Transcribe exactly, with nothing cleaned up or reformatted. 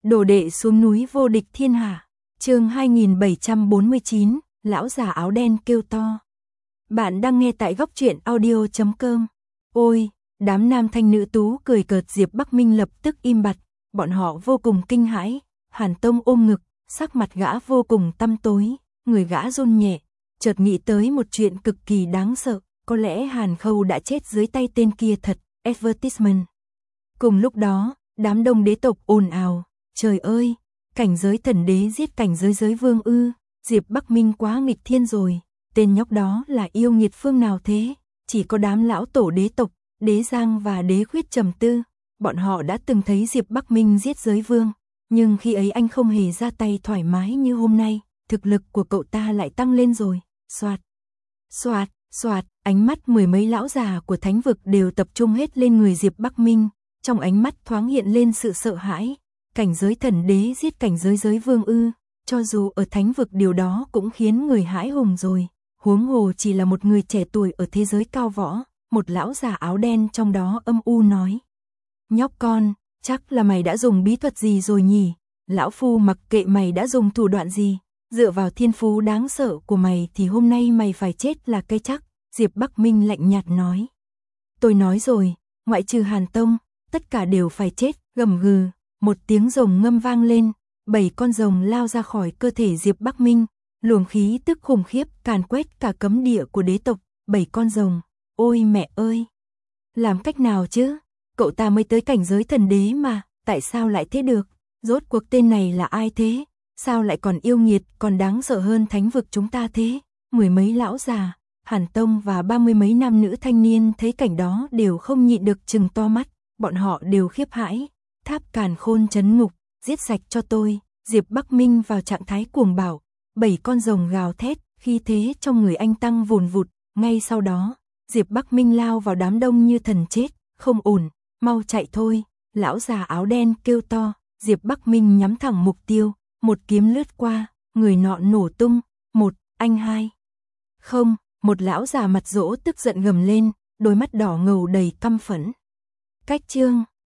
Đồ đệ xuống núi vô địch thiên hạ. Chương hai nghìn bảy trăm bốn mươi chín, lão già áo đen kêu to. Bạn đang nghe tại góc truyện audio chấm com. Ôi, đám nam thanh nữ tú cười cợt. Diệp Bắc Minh lập tức im bặt, bọn họ vô cùng kinh hãi. Hàn Tông ôm ngực, sắc mặt gã vô cùng tăm tối, người gã run nhẹ, chợt nghĩ tới một chuyện cực kỳ đáng sợ, có lẽ Hàn Khâu đã chết dưới tay tên kia thật. Advertisement. Cùng lúc đó, đám đông đế tộc ồn ào, trời ơi, cảnh giới thần đế giết cảnh giới giới vương ư, Diệp Bắc Minh quá nghịch thiên rồi, tên nhóc đó là yêu nghiệt phương nào thế? Chỉ có đám lão tổ đế tộc, đế Giang và đế Khuyết trầm tư, bọn họ đã từng thấy Diệp Bắc Minh giết giới vương, nhưng khi ấy anh không hề ra tay thoải mái như hôm nay, thực lực của cậu ta lại tăng lên rồi. Soạt, soạt, soạt, ánh mắt mười mấy lão già của thánh vực đều tập trung hết lên người Diệp Bắc Minh, trong ánh mắt thoáng hiện lên sự sợ hãi. Cảnh giới thần đế giết cảnh giới giới vương ư, cho dù ở thánh vực điều đó cũng khiến người hãi hùng rồi, huống hồ chỉ là một người trẻ tuổi ở thế giới cao võ. Một lão già áo đen trong đó âm u nói: nhóc con, chắc là mày đã dùng bí thuật gì rồi nhỉ? Lão phu mặc kệ mày đã dùng thủ đoạn gì, dựa vào thiên phú đáng sợ của mày thì hôm nay mày phải chết là cái chắc. Diệp Bắc Minh lạnh nhạt nói: tôi nói rồi, ngoại trừ Hàn Tông, tất cả đều phải chết. Gầm gừ, một tiếng rồng ngâm vang lên, bảy con rồng lao ra khỏi cơ thể Diệp Bắc Minh, luồng khí tức khủng khiếp càn quét cả cấm địa của đế tộc. Bảy con rồng, ôi mẹ ơi, làm cách nào chứ? Cậu ta mới tới cảnh giới thần đế mà, tại sao lại thế được? Rốt cuộc tên này là ai thế? Sao lại còn yêu nghiệt, còn đáng sợ hơn thánh vực chúng ta thế? Mười mấy lão già, Hàn Tông và ba mươi mấy nam nữ thanh niên thấy cảnh đó đều không nhịn được trừng to mắt, bọn họ đều khiếp hãi. Tháp Càn Khôn trấn ngục, giết sạch cho tôi. Diệp Bắc Minh vào trạng thái cuồng bạo, bảy con rồng gào thét, khí thế trong người anh tăng vùn vụt. Ngay sau đó, Diệp Bắc Minh lao vào đám đông như thần chết. Không ổn, mau chạy thôi. Lão già áo đen kêu to. Diệp Bắc Minh nhắm thẳng mục tiêu, một kiếm lướt qua, người nọ nổ tung. Một, anh hai. Không, một lão già mặt rỗ tức giận gầm lên, đôi mắt đỏ ngầu đầy căm phẫn. Cách chương